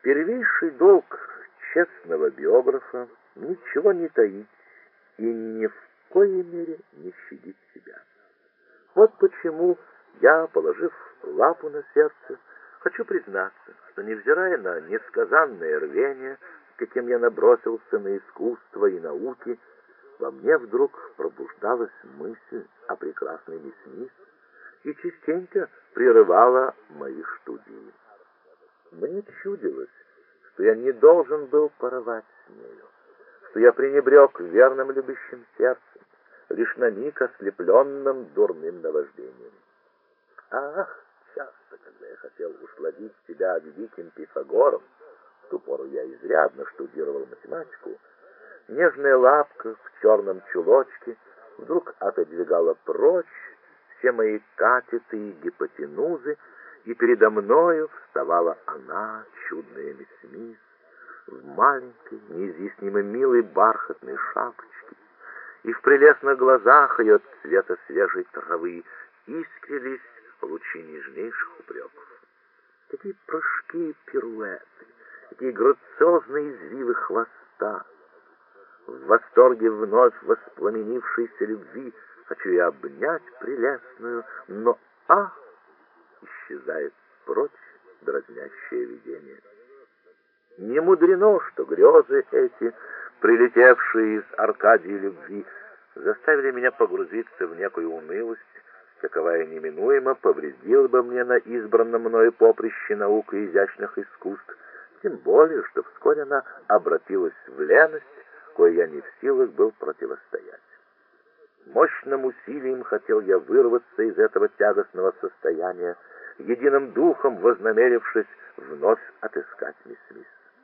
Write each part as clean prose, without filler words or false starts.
Первейший долг честного биографа — ничего не таить и ни в коей мере не щадить себя. Вот почему я, положив лапу на сердце, хочу признаться, что, невзирая на несказанное рвение, каким я набросился на искусство и науки, во мне вдруг пробуждалась мысль о прекрасной мисс Смит и частенько прерывала мои студии. Мне чудилось, что я не должен был порывать с нею, что я пренебрег верным любящим сердцем, лишь на миг ослепленным дурным наваждением. Ах, часто, когда я хотел усладить себя великим Пифагором, в ту пору я изрядно штудировал математику, нежная лапка в черном чулочке вдруг отодвигала прочь все мои катеты и гипотенузы, и передо мною вставала она, чудная мисс Смит, в маленькой, неизъяснимо милой бархатной шапочке, и в прелестных глазах ее цвета свежей травы искрились лучи нежнейших упреков. Какие прыжки и пируэты, какие грациозные извивы хвоста! В восторге вновь воспламенившейся любви хочу я обнять прелестную, но исчезает прочь дразнящее видение. Не мудрено, что грезы эти, прилетевшие из Аркадии любви, заставили меня погрузиться в некую унылость, каковая неминуемо повредила бы мне на избранном мною поприще наук и изящных искусств, тем более, что вскоре она обратилась в леность, кое я не в силах был противостоять. Мощным усилием хотел я вырваться из этого тягостного состояния, единым духом вознамерившись вновь отыскать мисс Смит.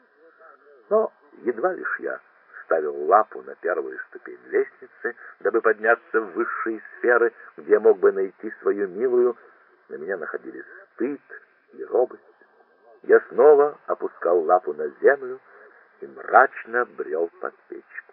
Но едва лишь я ставил лапу на первую ступень лестницы, дабы подняться в высшие сферы, где я мог бы найти свою милую, на меня находили стыд и робость. Я снова опускал лапу на землю и мрачно брел под печку.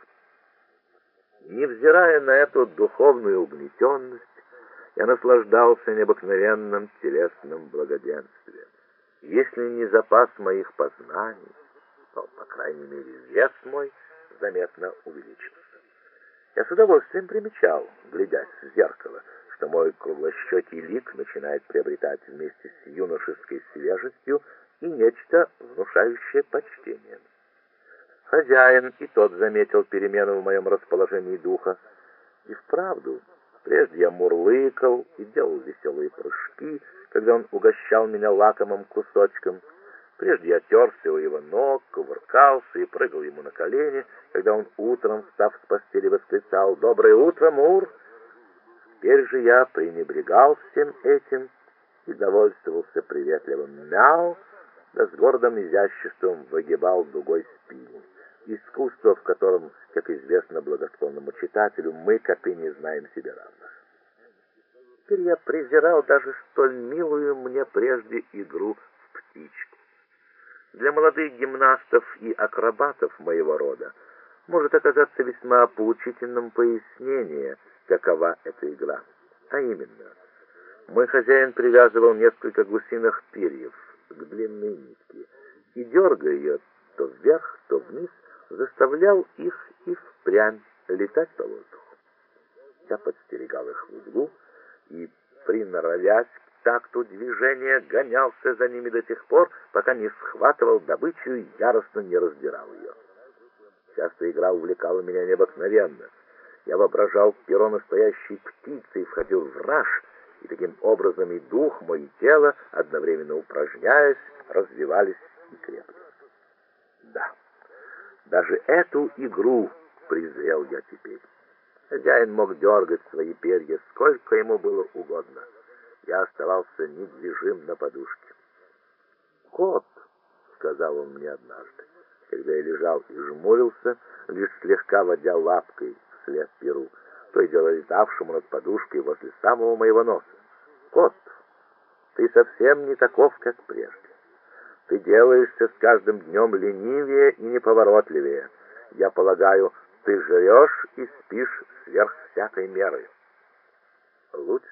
Невзирая на эту духовную угнетенность, я наслаждался необыкновенным телесным благоденствием. Если не запас моих познаний, то, по крайней мере, вес мой заметно увеличился. Я с удовольствием примечал, глядясь в зеркало, что мой круглощекий лик начинает приобретать вместе с юношеской свежестью и нечто внушающее почтение. Хозяин и тот заметил перемену в моем расположении духа. И вправду, прежде я мурлыкал и делал веселые прыжки, когда он угощал меня лакомым кусочком. Прежде я терся у его ног, кувыркался и прыгал ему на колени, когда он утром, встав с постели, восклицал «Доброе утро, Мур!». Теперь же я пренебрегал всем этим и довольствовался приветливым «Мяу», да с гордым изяществом выгибал дугой спину. Искусство, в котором, как известно благосклонному читателю, мы, коты, не знаем себе равных. Теперь я презирал даже столь милую мне прежде игру в птичку. Для молодых гимнастов и акробатов моего рода может оказаться весьма поучительным пояснение, какова эта игра. А именно, мой хозяин привязывал несколько гусиных перьев к длинной нитке и, дергая ее то вверх, то вниз, заставлял их и впрямь летать по воздуху. Я подстерегал их в углу и, приноровясь к такту движения, гонялся за ними до тех пор, пока не схватывал добычу и яростно не раздирал ее. Часто игра увлекала меня необыкновенно. Я воображал перо настоящей птицы и входил в раж, и таким образом и дух, мой и тело, одновременно упражняясь, развивались и крепли. Да, даже эту игру презрел я теперь. Хозяин мог дергать свои перья сколько ему было угодно. Я оставался недвижим на подушке. «Кот», — сказал он мне однажды, когда я лежал и жмурился, лишь слегка водя лапкой вслед перу, то и дело летавшему над подушкой возле самого моего носа. «Кот, ты совсем не таков, как прежде. Ты делаешься с каждым днем ленивее и неповоротливее. Я полагаю, ты жрешь и спишь сверх всякой меры». Лучше